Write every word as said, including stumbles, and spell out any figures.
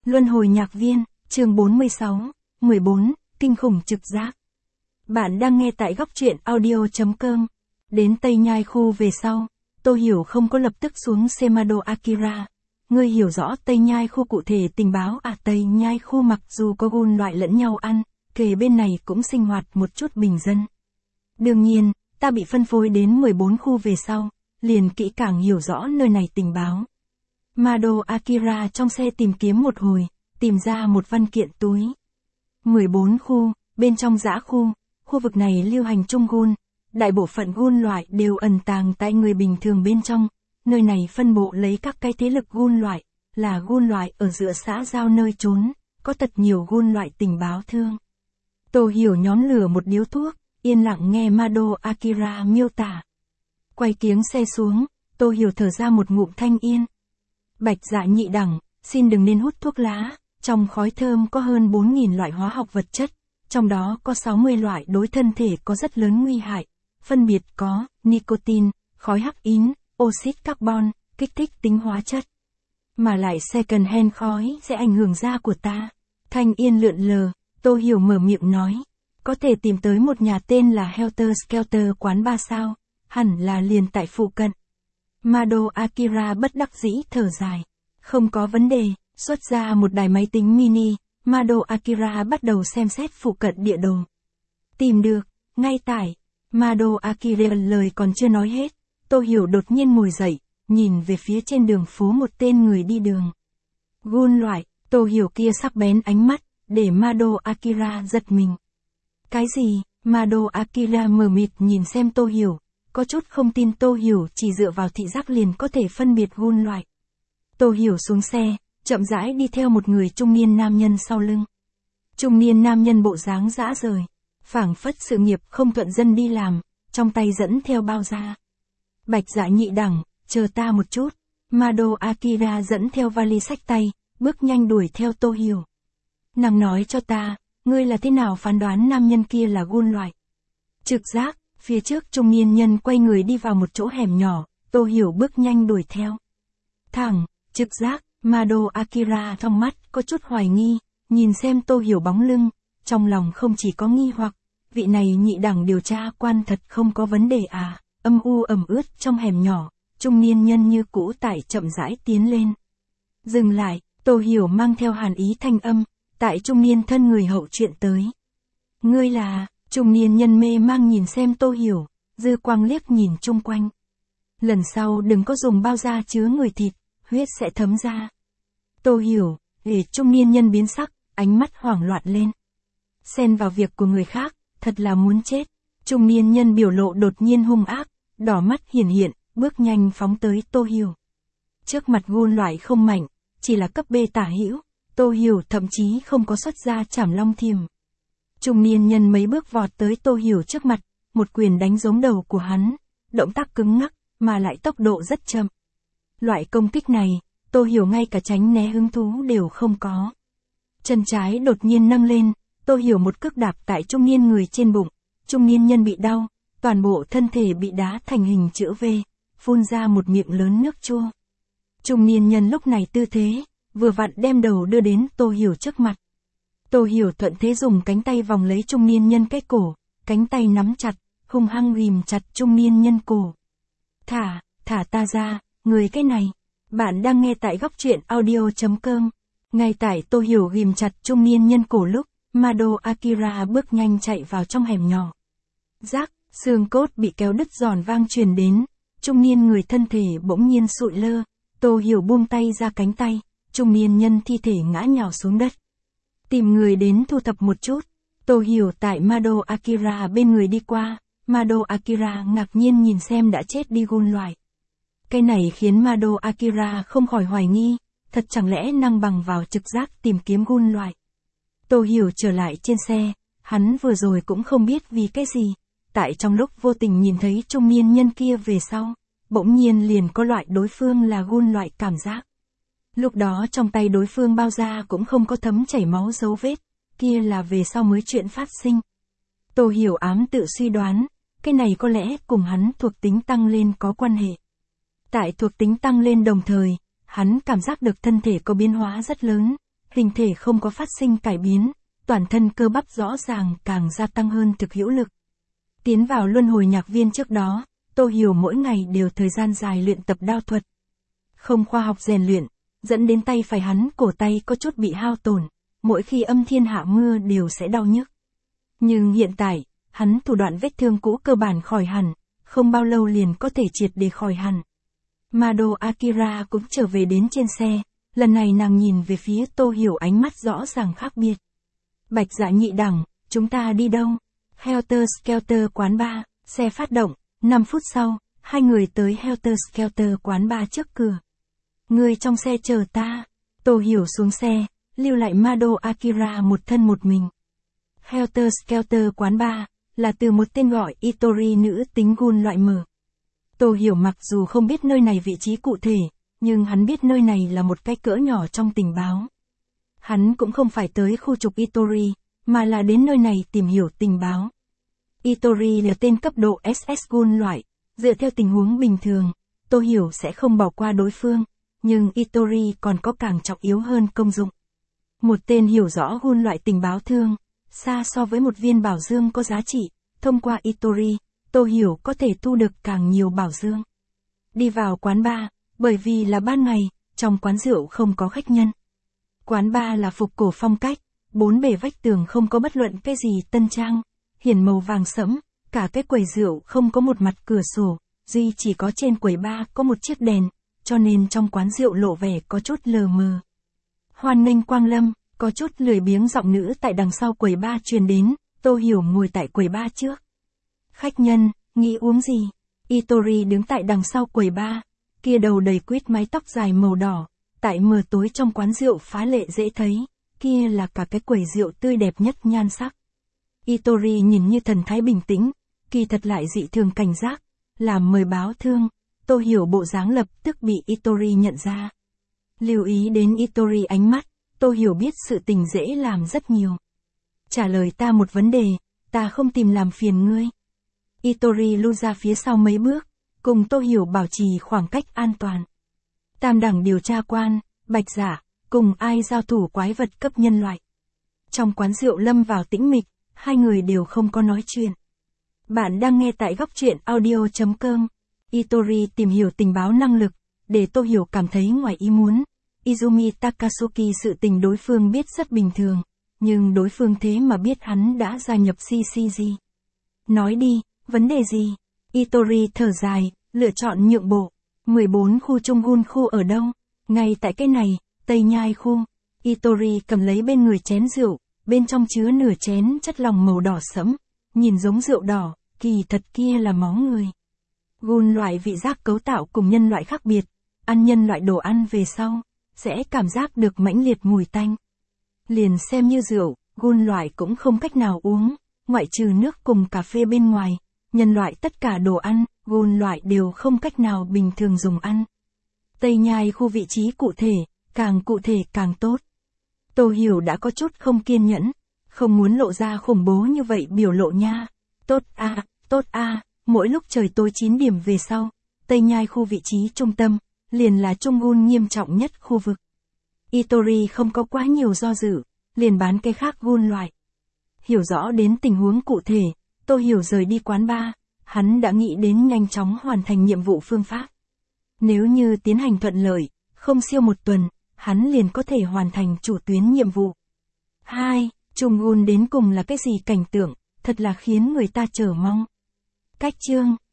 Luân hồi nhạc viên, chương bốn mươi sáu, mười bốn, kinh khủng trực giác. Bạn đang nghe tại góc truyện audio.com. Đến Tây Nhai khu về sau, Tô Hiểu không có lập tức xuống Semado Akira. Ngươi hiểu rõ Tây Nhai khu cụ thể tình báo à? Tây Nhai khu mặc dù có gun loại lẫn nhau ăn, kề bên này cũng sinh hoạt một chút bình dân. Đương nhiên, ta bị phân phối đến mười bốn khu về sau, liền kỹ càng hiểu rõ nơi này tình báo. Mado Akira trong xe tìm kiếm một hồi, tìm ra một văn kiện túi. mười bốn khu, bên trong dã khu, khu vực này lưu hành chung gun, đại bộ phận gun loại đều ẩn tàng tại người bình thường bên trong, nơi này phân bộ lấy các cái thế lực gun loại, là gun loại ở giữa xã giao nơi trốn, có thật nhiều gun loại tình báo thương. Tô Hiểu nhóm lửa một điếu thuốc, yên lặng nghe Mado Akira miêu tả. Quay kiếng xe xuống, Tô Hiểu thở ra một ngụm thanh yên. Bạch Dạ nhị đẳng, xin đừng nên hút thuốc lá, trong khói thơm có hơn bốn nghìn loại hóa học vật chất, trong đó có sáu mươi loại đối thân thể có rất lớn nguy hại, phân biệt có nicotine, khói hắc ín, oxit carbon, kích thích tính hóa chất. Mà lại second hand khói sẽ ảnh hưởng da của ta. Thanh yên lượn lờ, Tô Hiểu mở miệng nói, có thể tìm tới một nhà tên là Helter Skelter quán ba sao, hẳn là liền tại phụ cận. Mado Akira bất đắc dĩ thở dài. Không có vấn đề, xuất ra một đài máy tính mini, Mado Akira bắt đầu xem xét phụ cận địa đồ. Tìm được, ngay tại. Mado Akira lời còn chưa nói hết, Tô Hiểu đột nhiên ngồi dậy, nhìn về phía trên đường phố một tên người đi đường. Gun loại, Tô Hiểu kia sắc bén ánh mắt, để Mado Akira giật mình. Cái gì? Mado Akira mờ mịt nhìn xem Tô Hiểu. Có chút không tin Tô Hiểu chỉ dựa vào thị giác liền có thể phân biệt gun loại. Tô Hiểu xuống xe, chậm rãi đi theo một người trung niên nam nhân sau lưng. Trung niên nam nhân bộ dáng dã rời, phảng phất sự nghiệp không thuận dân đi làm, trong tay dẫn theo bao da. Bạch Dạ nhị đẳng, chờ ta một chút. Mado Akira dẫn theo vali xách tay, bước nhanh đuổi theo Tô Hiểu. Nàng nói cho ta, ngươi là thế nào phán đoán nam nhân kia là gun loại? Trực giác. Phía trước trung niên nhân quay người đi vào một chỗ hẻm nhỏ, Tô Hiểu bước nhanh đuổi theo. Thẳng, trực giác, Mado Akira trong mắt có chút hoài nghi, nhìn xem Tô Hiểu bóng lưng, trong lòng không chỉ có nghi hoặc, vị này nhị đẳng điều tra quan thật không có vấn đề à, âm u ẩm ướt trong hẻm nhỏ, trung niên nhân như cũ tại chậm rãi tiến lên. Dừng lại, Tô Hiểu mang theo hàn ý thanh âm, tại trung niên thân người hậu chuyện tới. Ngươi là... Trung niên nhân mê mang nhìn xem Tô Hiểu, dư quang liếc nhìn chung quanh. Lần sau đừng có dùng bao da chứa người thịt, huyết sẽ thấm ra. Tô Hiểu, để trung niên nhân biến sắc, ánh mắt hoảng loạn lên. Xen vào việc của người khác, thật là muốn chết. Trung niên nhân biểu lộ đột nhiên hung ác, đỏ mắt hiển hiện, bước nhanh phóng tới Tô Hiểu. Trước mặt gun loại không mạnh, chỉ là cấp B tả hữu, Tô Hiểu thậm chí không có xuất ra Trảm Long Thiềm. Trung niên nhân mấy bước vọt tới Tô Hiểu trước mặt, một quyền đánh giống đầu của hắn, động tác cứng ngắc, mà lại tốc độ rất chậm. Loại công kích này, Tô Hiểu ngay cả tránh né hứng thú đều không có. Chân trái đột nhiên nâng lên, Tô Hiểu một cước đạp tại trung niên người trên bụng, trung niên nhân bị đau, toàn bộ thân thể bị đá thành hình chữ V, phun ra một miệng lớn nước chua. Trung niên nhân lúc này tư thế, vừa vặn đem đầu đưa đến Tô Hiểu trước mặt. Tô Hiểu thuận thế dùng cánh tay vòng lấy trung niên nhân cái cổ, cánh tay nắm chặt, hung hăng ghim chặt trung niên nhân cổ. Thả, thả ta ra, người cái này. Bạn đang nghe tại góc truyện audio.com. Ngay tại Tô Hiểu ghim chặt trung niên nhân cổ lúc, Mado Akira bước nhanh chạy vào trong hẻm nhỏ. Rác, xương cốt bị kéo đứt giòn vang truyền đến, trung niên người thân thể bỗng nhiên sụi lơ, Tô Hiểu buông tay ra cánh tay, trung niên nhân thi thể ngã nhào xuống đất. Tìm người đến thu thập một chút. Tô Hiểu tại Mado Akira bên người đi qua, Mado Akira ngạc nhiên nhìn xem đã chết đi gun loại. Cái này khiến Mado Akira không khỏi hoài nghi, thật chẳng lẽ năng bằng vào trực giác tìm kiếm gun loại. Tô Hiểu trở lại trên xe, hắn vừa rồi cũng không biết vì cái gì, tại trong lúc vô tình nhìn thấy trung niên nhân kia về sau, bỗng nhiên liền có loại đối phương là gun loại cảm giác. Lúc đó trong tay đối phương bao da cũng không có thấm chảy máu dấu vết, kia là về sau mới chuyện phát sinh. Tô Hiểu ám tự suy đoán, cái này có lẽ cùng hắn thuộc tính tăng lên có quan hệ. Tại thuộc tính tăng lên đồng thời, hắn cảm giác được thân thể có biến hóa rất lớn, hình thể không có phát sinh cải biến, toàn thân cơ bắp rõ ràng càng gia tăng hơn thực hữu lực. Tiến vào luân hồi nhạc viên trước đó, Tô Hiểu mỗi ngày đều thời gian dài luyện tập đao thuật. Không khoa học rèn luyện, dẫn đến tay phải hắn cổ tay có chút bị hao tổn, mỗi khi âm thiên hạ mưa đều sẽ đau nhức. Nhưng hiện tại, hắn thủ đoạn vết thương cũ cơ bản khỏi hẳn, không bao lâu liền có thể triệt để khỏi hẳn. Mado Akira cũng trở về đến trên xe, lần này nàng nhìn về phía Tô Hiểu ánh mắt rõ ràng khác biệt. Bạch Dạ nhị đẳng, chúng ta đi đâu? Helter Skelter quán bar, xe phát động, năm phút sau, hai người tới Helter Skelter quán bar trước cửa. Người trong xe chờ ta. Tô Hiểu xuống xe, lưu lại Mado Akira một thân một mình. Helter Skelter quán bar, là từ một tên gọi Itori nữ tính gun loại mở. Tô Hiểu mặc dù không biết nơi này vị trí cụ thể, nhưng hắn biết nơi này là một cái cỡ nhỏ trong tình báo. Hắn cũng không phải tới khu trục Itori, mà là đến nơi này tìm hiểu tình báo. Itori là tên cấp độ ét ét gun loại, dựa theo tình huống bình thường, Tô Hiểu sẽ không bỏ qua đối phương, nhưng Itori còn có càng trọng yếu hơn công dụng. Một tên hiểu rõ gun loại tình báo thương, xa so với một viên bảo dương có giá trị, thông qua Itori, Tô Hiểu có thể thu được càng nhiều bảo dương. Đi vào quán bar, bởi vì là ban ngày, trong quán rượu không có khách nhân. Quán bar là phục cổ phong cách, bốn bề vách tường không có bất luận cái gì tân trang, hiển màu vàng sẫm, cả cái quầy rượu không có một mặt cửa sổ, duy chỉ có trên quầy bar có một chiếc đèn, cho nên trong quán rượu lộ vẻ có chút lờ mờ. Hoan nghênh quang lâm, có chút lười biếng giọng nữ tại đằng sau quầy bar truyền đến, Tô Hiểu ngồi tại quầy bar trước. Khách nhân, nghĩ uống gì? Itori đứng tại đằng sau quầy bar, kia đầu đầy quýt mái tóc dài màu đỏ, tại mờ tối trong quán rượu phá lệ dễ thấy, kia là cả cái quầy rượu tươi đẹp nhất nhan sắc. Itori nhìn như thần thái bình tĩnh, kỳ thật lại dị thường cảnh giác, làm mời báo thương, Tô Hiểu bộ dáng lập tức bị Itori nhận ra. Lưu ý đến Itori ánh mắt, Tô Hiểu biết sự tình dễ làm rất nhiều. Trả lời ta một vấn đề, ta không tìm làm phiền ngươi. Itori lui ra phía sau mấy bước, cùng Tô Hiểu bảo trì khoảng cách an toàn. Tam đẳng điều tra quan, Bạch Dạ, cùng ai giao thủ quái vật cấp nhân loại. Trong quán rượu lâm vào tĩnh mịch, hai người đều không có nói chuyện. Bạn đang nghe tại góc truyện audio chấm com. Itori tìm hiểu tình báo năng lực, để Tô Hiểu cảm thấy ngoài ý muốn. Izumi Takasuki sự tình đối phương biết rất bình thường, nhưng đối phương thế mà biết hắn đã gia nhập xê xê giê. Nói đi, vấn đề gì? Itori thở dài, lựa chọn nhượng bộ. mười bốn khu Trung Gun khu ở đâu? Ngay tại cái này, Tây Nhai khu. Itori cầm lấy bên người chén rượu, bên trong chứa nửa chén chất lỏng màu đỏ sẫm, nhìn giống rượu đỏ, kỳ thật kia là máu người. Gun loại vị giác cấu tạo cùng nhân loại khác biệt, ăn nhân loại đồ ăn về sau, sẽ cảm giác được mãnh liệt mùi tanh. Liền xem như rượu, gun loại cũng không cách nào uống, ngoại trừ nước cùng cà phê bên ngoài, nhân loại tất cả đồ ăn, gun loại đều không cách nào bình thường dùng ăn. Tây Nhai khu vị trí cụ thể, càng cụ thể càng tốt. Tô Hiểu đã có chút không kiên nhẫn, không muốn lộ ra khủng bố như vậy biểu lộ nha. Tốt a, à, tốt a, à, mỗi lúc trời tối chín điểm về sau, Tây Nhai khu vị trí trung tâm, liền là Trung Gun nghiêm trọng nhất khu vực. Itori không có quá nhiều do dự, liền bán cái khác gun loại. Hiểu rõ đến tình huống cụ thể, Tô Hiểu rời đi quán bar, hắn đã nghĩ đến nhanh chóng hoàn thành nhiệm vụ phương pháp. Nếu như tiến hành thuận lợi, không siêu một tuần, hắn liền có thể hoàn thành chủ tuyến nhiệm vụ. hai. Trung Gun đến cùng là cái gì cảnh tượng, thật là khiến người ta chờ mong. Cách chương